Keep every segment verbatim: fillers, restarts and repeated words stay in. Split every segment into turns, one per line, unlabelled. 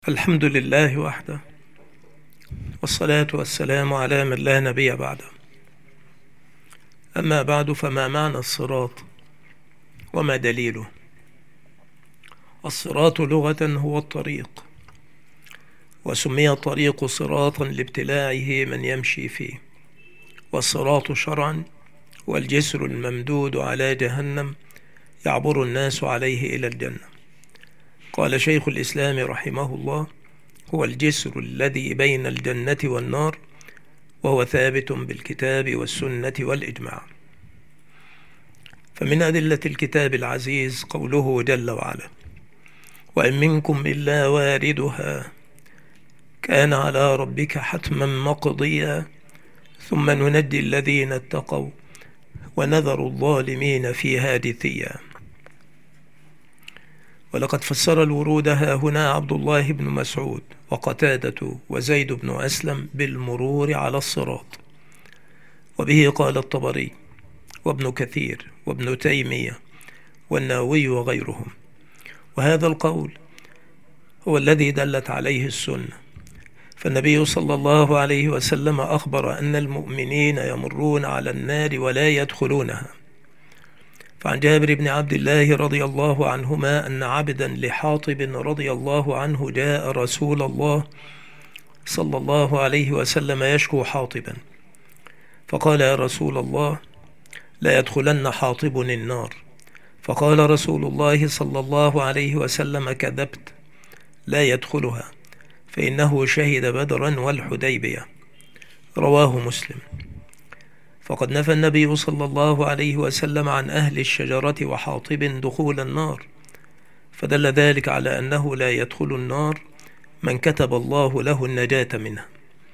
الحمد لله وحده، والصلاة والسلام على من لا نبي بعده. أما بعد، فما معنى الصراط وما دليله؟ الصراط لغة هو الطريق، وسمي الطريق صراطا لابتلاعه من يمشي فيه. والصراط شرعا هو الجسر الممدود على جهنم يعبر الناس عليه إلى الجنة. قال شيخ الإسلام رحمه الله: هو الجسر الذي بين الجنة والنار، وهو ثابت بالكتاب والسنة والإجماع. فمن أدلة الكتاب العزيز قوله جل وعلا: وإن منكم إلا واردها كان على ربك حتما مقضيا ثم ننجي الذين اتقوا ونذر الظالمين فيها جثيا. ولقد فسر الورود ها هنا عبد الله بن مسعود وقتادة وزيد بن أسلم بالمرور على الصراط، وبه قال الطبري وابن كثير وابن تيمية والنووي وغيرهم. وهذا القول هو الذي دلت عليه السنة، فالنبي صلى الله عليه وسلم أخبر أن المؤمنين يمرون على النار ولا يدخلونها. فعن جابر بن عبد الله رضي الله عنهما أن عبدا لحاطب رضي الله عنه جاء رسول الله صلى الله عليه وسلم يشكو حاطبا، فقال: يا رسول الله، لا يدخلن حاطب النار. فقال رسول الله صلى الله عليه وسلم: كذبت، لا يدخلها، فإنه شهد بدرا والحديبية. رواه مسلم. فقد نفى النبي صلى الله عليه وسلم عن أهل الشجرة وحاطب دخول النار، فدل ذلك على أنه لا يدخل النار من كتب الله له النجاة منها.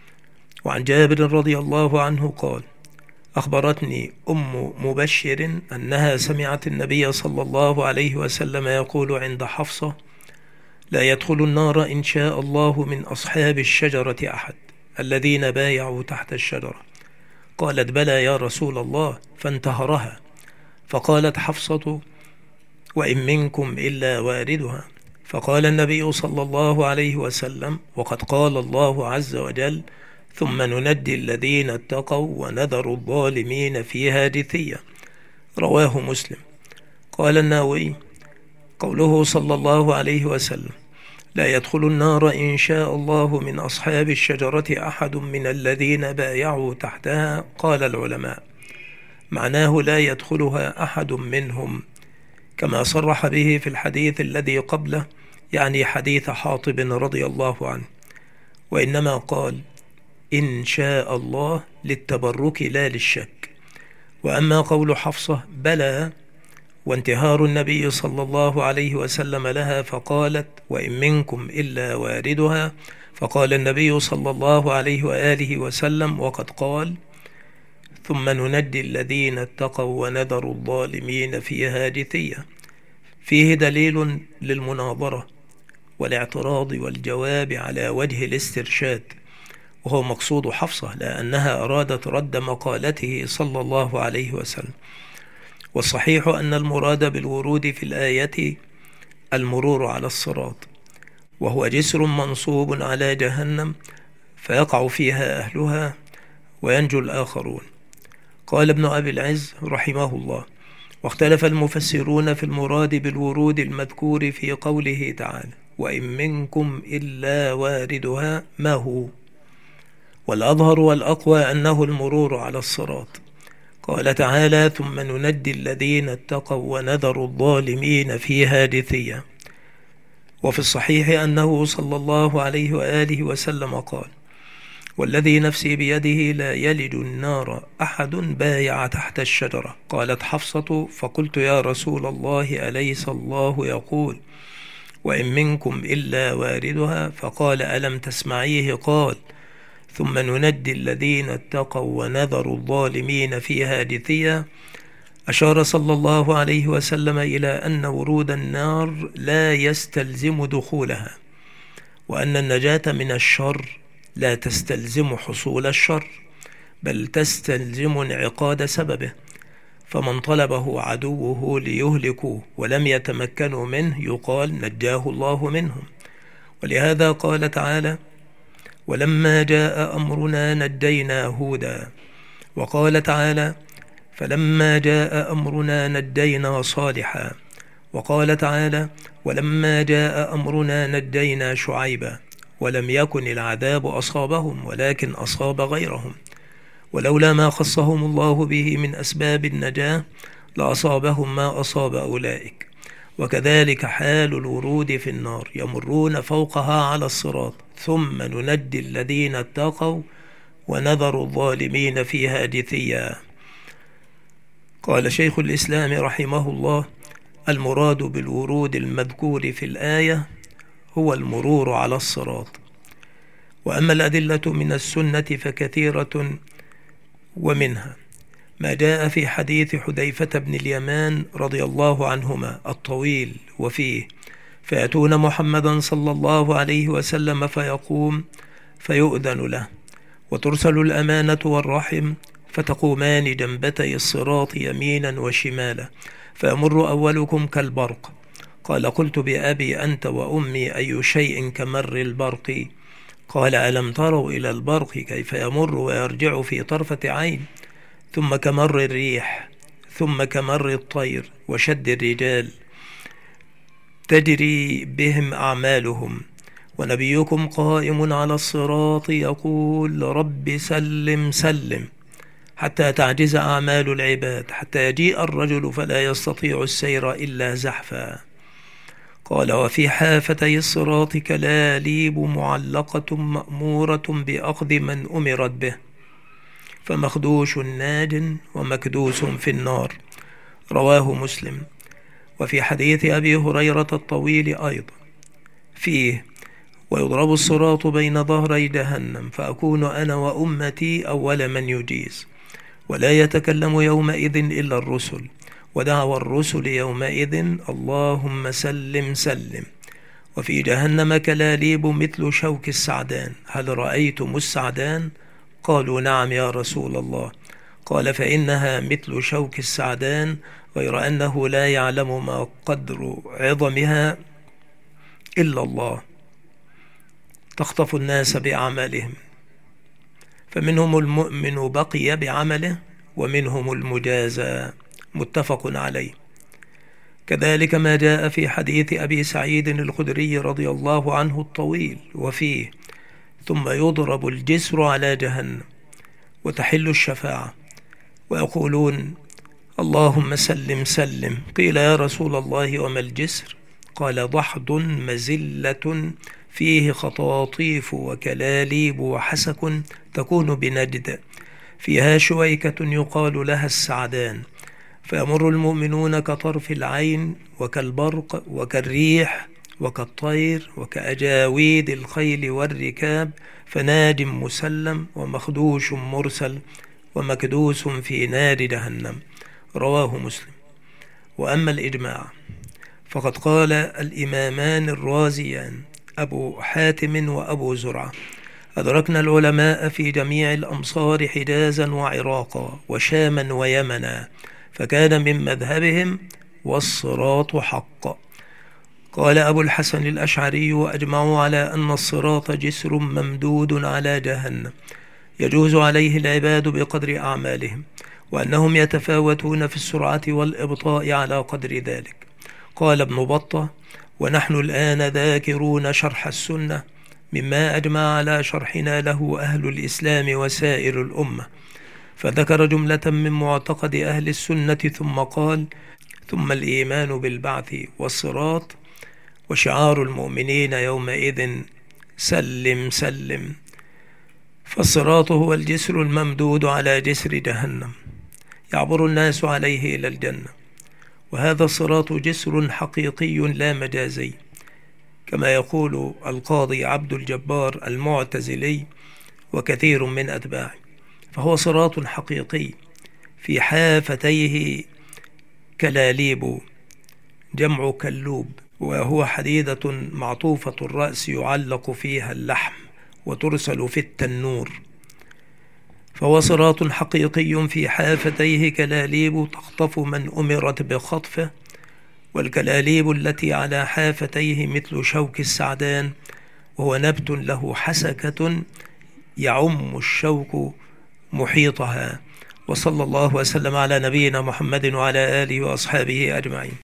وعن جابر رضي الله عنه قال: أخبرتني أم مبشر أنها سمعت النبي صلى الله عليه وسلم يقول عند حفصة: لا يدخل النار إن شاء الله من أصحاب الشجرة أحد الذين بايعوا تحت الشجرة. قالت: بلى يا رسول الله، فانتهرها. فقالت حفصة: وإن منكم إلا واردها. فقال النبي صلى الله عليه وسلم: وقد قال الله عز وجل: ثم ننجي الذين اتقوا ونذر الظالمين فيها جثيا. رواه مسلم. قال النووي: قوله صلى الله عليه وسلم: لا يدخل النار إن شاء الله من أصحاب الشجرة أحد من الذين بايعوا تحتها. قال العلماء: معناه لا يدخلها أحد منهم، كما صرح به في الحديث الذي قبله، يعني حديث حاطب رضي الله عنه، وإنما قال: إن شاء الله للتبرك لا للشك. وأما قول حفصة بلى وانتهار النبي صلى الله عليه وسلم لها فقالت: وإن منكم إلا واردها، فقال النبي صلى الله عليه وآله وسلم: وقد قال: ثم ننجي الذين اتقوا ونذر الظالمين فيها جثيا. فيه دليل للمناظرة والاعتراض والجواب على وجه الاسترشاد، وهو مقصود حفصة، لأنها أرادت رد مقالته صلى الله عليه وسلم. والصحيح أن المراد بالورود في الآية المرور على الصراط، وهو جسر منصوب على جهنم فيقع فيها أهلها وينجو الآخرون. قال ابن أبي العز رحمه الله: واختلف المفسرون في المراد بالورود المذكور في قوله تعالى: وإن منكم إلا واردها، ما هو؟ والأظهر والأقوى أنه المرور على الصراط. قال تعالى: ثم ننجي الذين اتقوا ونذر الظالمين فيها جثيا. وفي الصحيح أنه صلى الله عليه وآله وسلم قال: والذي نفسي بيده لا يلج النار أحد بايع تحت الشجرة. قالت حفصة: فقلت: يا رسول الله، أليس الله يقول: وإن منكم إلا واردها؟ فقال: ألم تسمعيه قال: ثم ننجي الذين اتقوا ونذر الظالمين فيها جثيا. أشار صلى الله عليه وسلم إلى أن ورود النار لا يستلزم دخولها، وأن النجاة من الشر لا تستلزم حصول الشر، بل تستلزم انعقاد سببه. فمن طلبه عدوه ليهلكوه ولم يتمكنوا منه يقال: نجاه الله منهم. ولهذا قال تعالى: ولما جاء أمرنا نجينا هودا. وقال تعالى: فلما جاء أمرنا نجينا صالحا. وقال تعالى: ولما جاء أمرنا نجينا شعيبا. ولم يكن العذاب أصابهم ولكن أصاب غيرهم، ولولا ما خصهم الله به من أسباب النجاة لأصابهم ما أصاب أولئك. وكذلك حال الورود في النار، يمرون فوقها على الصراط ثم ننجي الذين اتقوا ونذر الظالمين فيها جثيا. قال شيخ الإسلام رحمه الله: المراد بالورود المذكور في الآية هو المرور على الصراط. وأما الأدلة من السنة فكثيرة، ومنها ما جاء في حديث حذيفة بن اليمان رضي الله عنهما الطويل، وفيه: فيأتون محمدا صلى الله عليه وسلم فيقوم فيؤذن له، وترسل الأمانة والرحم، فتقومان جنبتي الصراط يمينا وشمالا، فيمر أولكم كالبرق. قال: قلت بأبي أنت وأمي أي شيء كمر البرق؟ قال: ألم تروا إلى البرق كيف يمر ويرجع في طرفة عين؟ ثم كمر الريح، ثم كمر الطير وشد الرجال، تجري بهم أعمالهم، ونبيكم قائم على الصراط يقول: رب سلم سلم، حتى تعجز أعمال العباد، حتى يجيء الرجل فلا يستطيع السير إلا زحفا. قال: وفي حافتي الصراط كلاليب معلقة مأمورة بأخذ من أمرت به، فمخدوش ناج ومكدوس في النار. رواه مسلم. وفي حديث أبي هريرة الطويل أيضا فيه: ويضرب الصراط بين ظهري جهنم، فأكون أنا وأمتي أول من يجيز، ولا يتكلم يومئذ إلا الرسل، ودعوى الرسل يومئذ: اللهم سلم سلم. وفي جهنم كلاليب مثل شوك السعدان، هل رأيتم السعدان؟ قالوا: نعم يا رسول الله. قال: فإنها مثل شوك السعدان، غير أنه لا يعلم ما قدر عظمها إلا الله، تخطف الناس بأعمالهم، فمنهم المؤمن بقي بعمله، ومنهم المجازى. متفق عليه. كذلك ما جاء في حديث أبي سعيد الخدري رضي الله عنه الطويل، وفيه: ثم يضرب الجسر على جهنم، وتحل الشفاعة، ويقولون: اللهم سلم سلم. قيل: يا رسول الله وما الجسر؟ قال: ضحض مزلة فيه خطاطيف وكلاليب وحسك، تكون بنجد، فيها شويكة يقال لها السعدان، فيمر المؤمنون كطرف العين، وكالبرق، وكالريح، وكالطير، وكأجاويد الخيل والركاب، فناج مسلم، ومخدوش مرسل، ومكدوس في نار جهنم. رواه مسلم. وأما الإجماع فقد قال الإمامان الرازيان أبو حاتم وأبو زرعة: أدركنا العلماء في جميع الأمصار حجازا وعراقا وشاما ويمنا، فكان من مذهبهم والصراط حق. قال أبو الحسن الأشعري: وأجمعوا على أن الصراط جسر ممدود على جهنم، يجوز عليه العباد بقدر أعمالهم، وأنهم يتفاوتون في السرعة والإبطاء على قدر ذلك. قال ابن بطة: ونحن الآن ذاكرون شرح السنة مما أجمع على شرحنا له أهل الإسلام وسائر الأمة، فذكر جملة من معتقد أهل السنة، ثم قال: ثم الإيمان بالبعث والصراط، وشعار المؤمنين يومئذ سلم سلم. فالصراط هو الجسر الممدود على جسر جهنم، يعبر الناس عليه إلى الجنة، وهذا الصراط جسر حقيقي لا مجازي، كما يقول القاضي عبد الجبار المعتزلي وكثير من أتباعه، فهو صراط حقيقي في حافتيه كلاليب، جمع كلوب، وهو حديدة معطوفة الرأس يعلق فيها اللحم وترسل في التنور، فهو صراط حقيقي في حافتيه كلاليب تخطف من أمرت بخطفه، والكلاليب التي على حافتيه مثل شوك السعدان، وهو نبت له حسكة يعم الشوك محيطها. وصلى الله وسلم على نبينا محمد وعلى آله وأصحابه أجمعين.